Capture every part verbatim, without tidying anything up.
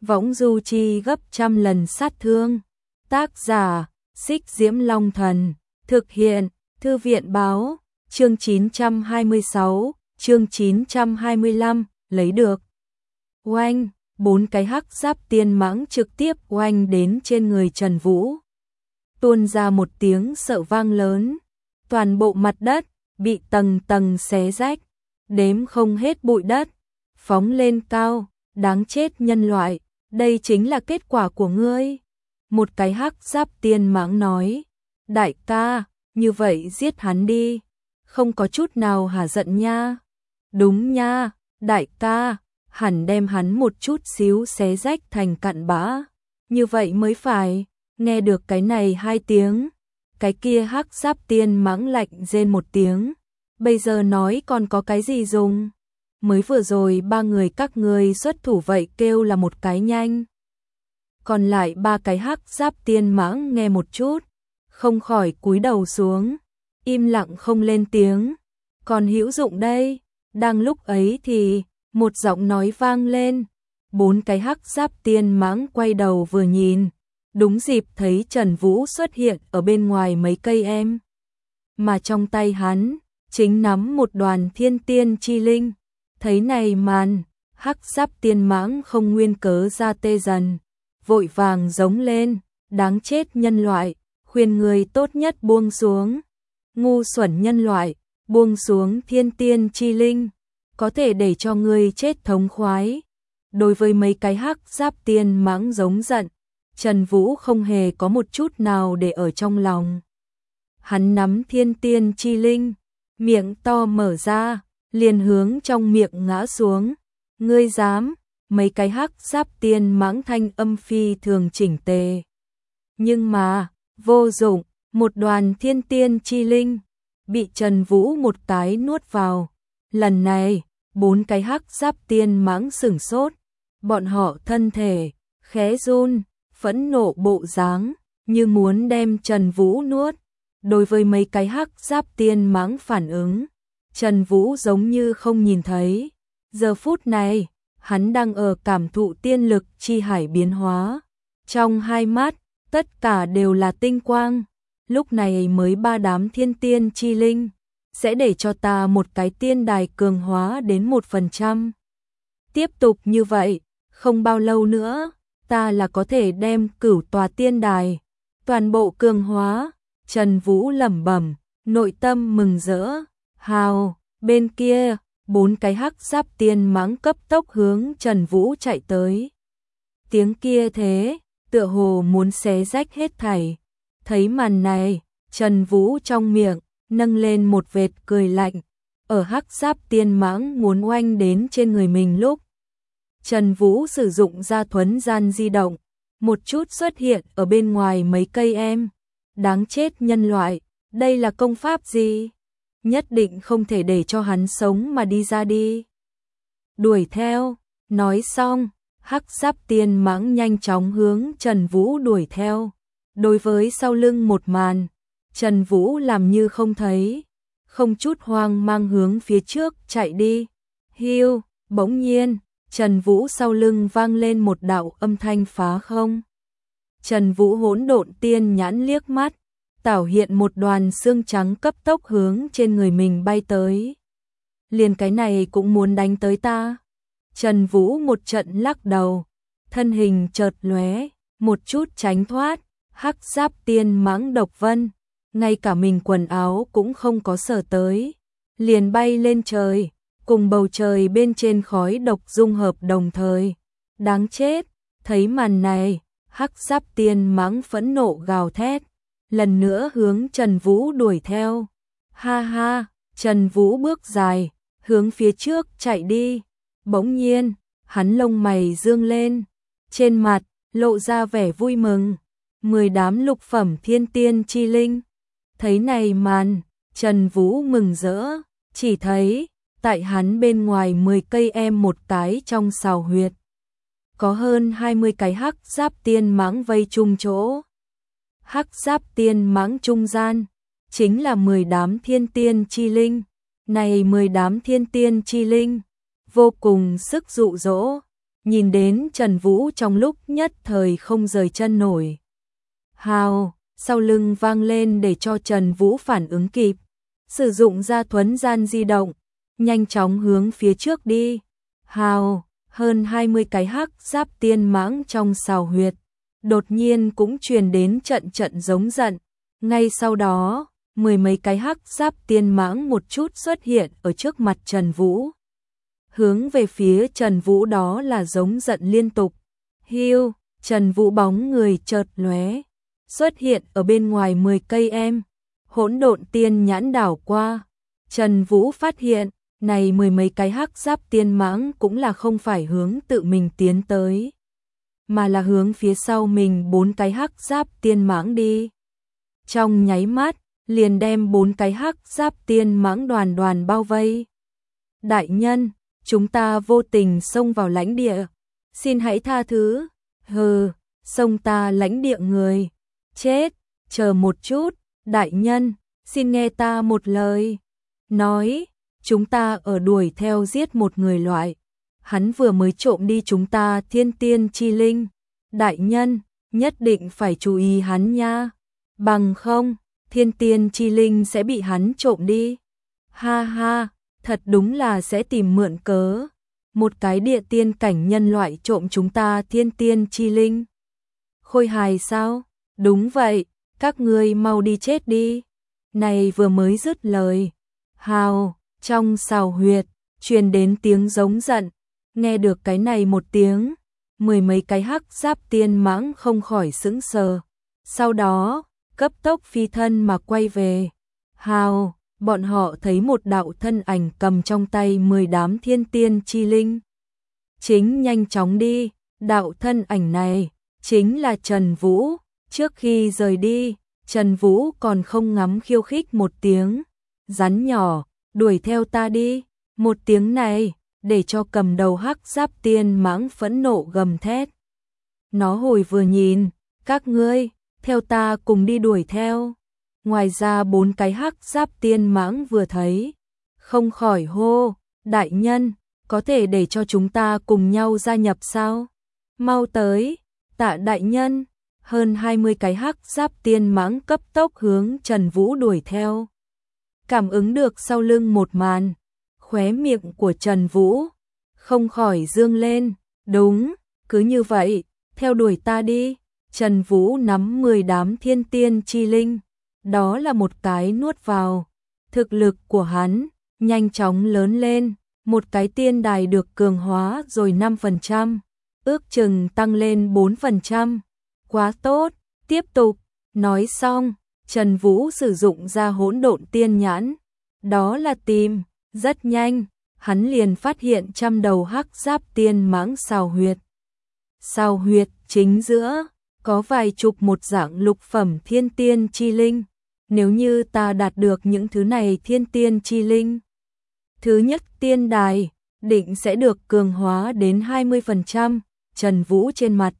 võng du chi gấp trăm lần sát thương. Tác giả, Xích Diễm Long Thần, thực hiện, Thư viện báo, chương chín trăm hai mươi sáu, chương chín trăm hai mươi lăm, lấy được. Oanh, bốn cái hắc giáp tiên mãng trực tiếp oanh đến trên người Trần Vũ. Tuôn ra một tiếng sợ vang lớn, toàn bộ mặt đất bị tầng tầng xé rách, đếm không hết bụi đất, phóng lên cao, đáng chết nhân loại, đây chính là kết quả của ngươi. Một cái hắc giáp tiên mãng nói, đại ca, như vậy giết hắn đi, không có chút nào hả giận nha. Đúng nha, đại ca, hẳn đem hắn một chút xíu xé rách thành cặn bã, như vậy mới phải. Nghe được cái này hai tiếng, cái kia hắc giáp tiên mãng lạnh rên một tiếng, bây giờ nói còn có cái gì dùng, mới vừa rồi ba người các ngươi xuất thủ vậy kêu là một cái nhanh. Còn lại ba cái hắc giáp tiên mãng nghe một chút, không khỏi cúi đầu xuống, im lặng không lên tiếng, còn hữu dụng đây. Đang lúc ấy thì, một giọng nói vang lên, bốn cái hắc giáp tiên mãng quay đầu vừa nhìn, đúng dịp thấy Trần Vũ xuất hiện ở bên ngoài mấy cây em. Mà trong tay hắn, chính nắm một đoàn thiên tiên chi linh. Thấy này màn, hắc giáp tiên mãng không nguyên cớ ra tê dần, vội vàng giống lên, đáng chết nhân loại, khuyên người tốt nhất buông xuống. Ngu xuẩn nhân loại, buông xuống thiên tiên chi linh, có thể để cho ngươi chết thống khoái. Đối với mấy cái hắc giáp tiên mãng giống giận, Trần Vũ không hề có một chút nào để ở trong lòng. Hắn nắm thiên tiên chi linh, miệng to mở ra, liền hướng trong miệng ngã xuống. Ngươi dám? Mấy cái hắc giáp tiên mãng thanh âm phi thường chỉnh tề. Nhưng mà, vô dụng, một đoàn thiên tiên chi linh bị Trần Vũ một cái nuốt vào. Lần này, bốn cái hắc giáp tiên mãng sửng sốt, bọn họ thân thể khẽ run, phẫn nộ bộ dáng, như muốn đem Trần Vũ nuốt. Đối với mấy cái hắc giáp tiên mãng phản ứng, Trần Vũ giống như không nhìn thấy. Giờ phút này, hắn đang ở cảm thụ tiên lực chi hải biến hóa. Trong hai mắt, tất cả đều là tinh quang. Lúc này mới ba đám thiên tiên chi linh, sẽ để cho ta một cái tiên đài cường hóa đến một phần trăm. Tiếp tục như vậy, không bao lâu nữa, ta là có thể đem cửu tòa tiên đài toàn bộ cường hóa. Trần Vũ lẩm bẩm, nội tâm mừng rỡ. Hào, bên kia, bốn cái hắc giáp tiên mãng cấp tốc hướng Trần Vũ chạy tới. Tiếng kia thế, tựa hồ muốn xé rách hết thảy. Thấy màn này, Trần Vũ trong miệng nâng lên một vệt cười lạnh. Ở hắc giáp tiên mãng muốn oanh đến trên người mình lúc, Trần Vũ sử dụng ra thuấn gian di động, một chút xuất hiện ở bên ngoài mấy cây em. Đáng chết nhân loại, đây là công pháp gì? Nhất định không thể để cho hắn sống mà đi ra đi. Đuổi theo, nói xong, hắc giáp tiên mãng nhanh chóng hướng Trần Vũ đuổi theo. Đối với sau lưng một màn, Trần Vũ làm như không thấy, không chút hoang mang hướng phía trước chạy đi. Hiu, bỗng nhiên, Trần Vũ sau lưng vang lên một đạo âm thanh phá không. Trần Vũ hỗn độn tiên nhãn liếc mắt, tảo hiện một đoàn xương trắng cấp tốc hướng trên người mình bay tới. Liền cái này cũng muốn đánh tới ta. Trần Vũ một trận lắc đầu, thân hình chợt lóe, một chút tránh thoát, hắc giáp tiên mãng độc vân, ngay cả mình quần áo cũng không có sờ tới, liền bay lên trời, cùng bầu trời bên trên khói độc dung hợp đồng thời. Đáng chết, thấy màn này, hắc giáp tiên mãng phẫn nộ gào thét, lần nữa hướng Trần Vũ đuổi theo. Ha ha, Trần Vũ bước dài, hướng phía trước chạy đi. Bỗng nhiên, hắn lông mày dương lên, trên mặt lộ ra vẻ vui mừng. Mười đám lục phẩm thiên tiên chi linh. Thấy này màn, Trần Vũ mừng rỡ, chỉ thấy tại hắn bên ngoài mười cây em một cái trong sào huyệt, có hơn hai mươi cái hắc giáp tiên mãng vây chung chỗ. Hắc giáp tiên mãng trung gian chính là mười đám thiên tiên chi linh. Này mười đám thiên tiên chi linh vô cùng sức dụ dỗ, nhìn đến Trần Vũ trong lúc nhất thời không rời chân nổi. Hào, sau lưng vang lên để cho Trần Vũ phản ứng kịp, sử dụng ra thuấn gian di động, nhanh chóng hướng phía trước đi. Hào, hơn hai mươi cái hắc giáp tiên mãng trong sào huyệt, đột nhiên cũng truyền đến trận trận giống giận. Ngay sau đó, mười mấy cái hắc giáp tiên mãng một chút xuất hiện ở trước mặt Trần Vũ. Hướng về phía Trần Vũ đó là giống giận liên tục. Hiu, Trần Vũ bóng người chợt lóe, xuất hiện ở bên ngoài mười cây em. Hỗn độn tiên nhãn đảo qua, Trần Vũ phát hiện, này mười mấy cái hắc giáp tiên mãng cũng là không phải hướng tự mình tiến tới, mà là hướng phía sau mình bốn cái hắc giáp tiên mãng đi. Trong nháy mắt, liền đem bốn cái hắc giáp tiên mãng đoàn đoàn bao vây. Đại nhân, chúng ta vô tình xông vào lãnh địa, xin hãy tha thứ. Hừ, xông ta lãnh địa người, chết, chờ một chút, đại nhân, xin nghe ta một lời. Nói, chúng ta ở đuổi theo giết một người loại, hắn vừa mới trộm đi chúng ta thiên tiên chi linh. Đại nhân, nhất định phải chú ý hắn nha, bằng không, thiên tiên chi linh sẽ bị hắn trộm đi. Ha ha, thật đúng là sẽ tìm mượn cớ. Một cái địa tiên cảnh nhân loại trộm chúng ta thiên tiên chi linh. Khôi hài sao? Đúng vậy, các ngươi mau đi chết đi. Này vừa mới dứt lời. Hào, trong sào huyệt, truyền đến tiếng giống giận. Nghe được cái này một tiếng, mười mấy cái hắc giáp tiên mãng không khỏi sững sờ. Sau đó, cấp tốc phi thân mà quay về. Hào, bọn họ thấy một đạo thân ảnh cầm trong tay mười đám thiên tiên chi linh. Chính nhanh chóng đi, đạo thân ảnh này, chính là Trần Vũ. Trước khi rời đi, Trần Vũ còn không ngắm khiêu khích một tiếng. Rắn nhỏ, đuổi theo ta đi. Một tiếng này, để cho cầm đầu hắc giáp tiên mãng phẫn nộ gầm thét. Nó hồi vừa nhìn, các ngươi, theo ta cùng đi đuổi theo. Ngoài ra bốn cái hắc giáp tiên mãng vừa thấy, không khỏi hô, đại nhân, có thể để cho chúng ta cùng nhau gia nhập sao? Mau tới, tạ đại nhân. Hơn hai mươi cái hắc giáp tiên mãng cấp tốc hướng Trần Vũ đuổi theo. Cảm ứng được sau lưng một màn, khóe miệng của Trần Vũ không khỏi dương lên. Đúng, cứ như vậy, theo đuổi ta đi. Trần Vũ nắm mười đám thiên tiên chi linh, đó là một cái nuốt vào. Thực lực của hắn nhanh chóng lớn lên, một cái tiên đài được cường hóa rồi năm phần trăm, ước chừng tăng lên bốn phần trăm. Quá tốt, tiếp tục. Nói xong, Trần Vũ sử dụng ra hỗn độn tiên nhãn, đó là tìm. Rất nhanh, hắn liền phát hiện trăm đầu hắc giáp tiên mãng sào huyệt. Sào huyệt chính giữa, có vài chục một dạng lục phẩm thiên tiên chi linh. Nếu như ta đạt được những thứ này thiên tiên chi linh, thứ nhất tiên đài, định sẽ được cường hóa đến hai mươi phần trăm. Trần Vũ trên mặt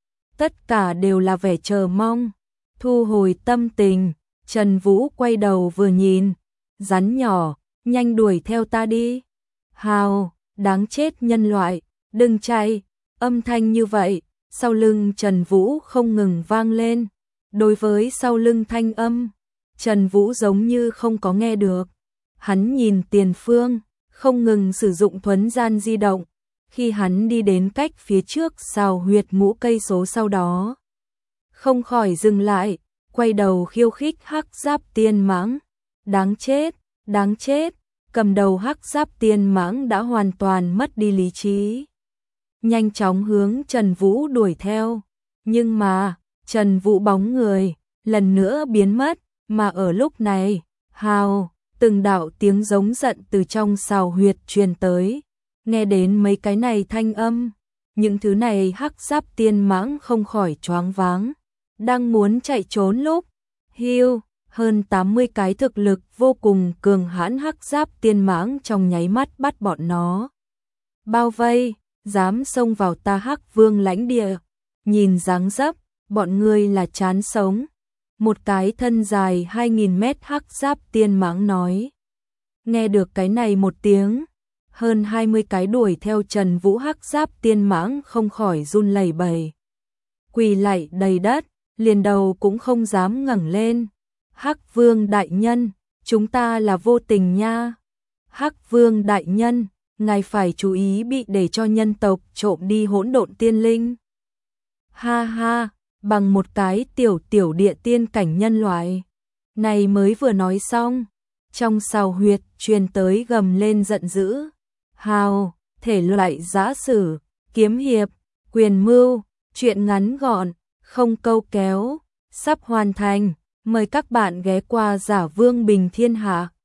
tất cả đều là vẻ chờ mong. Thu hồi tâm tình, Trần Vũ quay đầu vừa nhìn, rắn nhỏ, nhanh đuổi theo ta đi. Hào, đáng chết nhân loại, đừng chạy. Âm thanh như vậy, sau lưng Trần Vũ không ngừng vang lên. Đối với sau lưng thanh âm, Trần Vũ giống như không có nghe được. Hắn nhìn tiền phương, không ngừng sử dụng thuấn gian di động. Khi hắn đi đến cách phía trước sào huyệt ngũ cây số sau đó, không khỏi dừng lại, quay đầu khiêu khích hắc giáp tiên mãng. Đáng chết, đáng chết, cầm đầu hắc giáp tiên mãng đã hoàn toàn mất đi lý trí. Nhanh chóng hướng Trần Vũ đuổi theo, nhưng mà, Trần Vũ bóng người, lần nữa biến mất, mà ở lúc này, hào, từng đạo tiếng giống giận từ trong sào huyệt truyền tới. Nghe đến mấy cái này thanh âm, những thứ này hắc giáp tiên mãng không khỏi choáng váng, đang muốn chạy trốn lúc, hiu, hơn tám mươi cái thực lực vô cùng cường hãn hắc giáp tiên mãng trong nháy mắt bắt bọn nó bao vây, dám xông vào ta hắc vương lãnh địa, nhìn dáng dấp, bọn ngươi là chán sống. Một cái thân dài hai nghìn mét hắc giáp tiên mãng nói. Nghe được cái này một tiếng, hơn hai mươi cái đuổi theo Trần Vũ hắc giáp tiên mãng không khỏi run lẩy bẩy. Quỳ lạy đầy đất, liền đầu cũng không dám ngẩng lên. Hắc Vương đại nhân, chúng ta là vô tình nha. Hắc Vương đại nhân, ngài phải chú ý bị để cho nhân tộc trộm đi hỗn độn tiên linh. Ha ha, bằng một cái tiểu tiểu địa tiên cảnh nhân loại. Này mới vừa nói xong, trong sào huyệt truyền tới gầm lên giận dữ. Hào, thể loại giã sử, kiếm hiệp, quyền mưu, chuyện ngắn gọn, không câu kéo, sắp hoàn thành. Mời các bạn ghé qua Giả Vương Bình Thiên Hạ.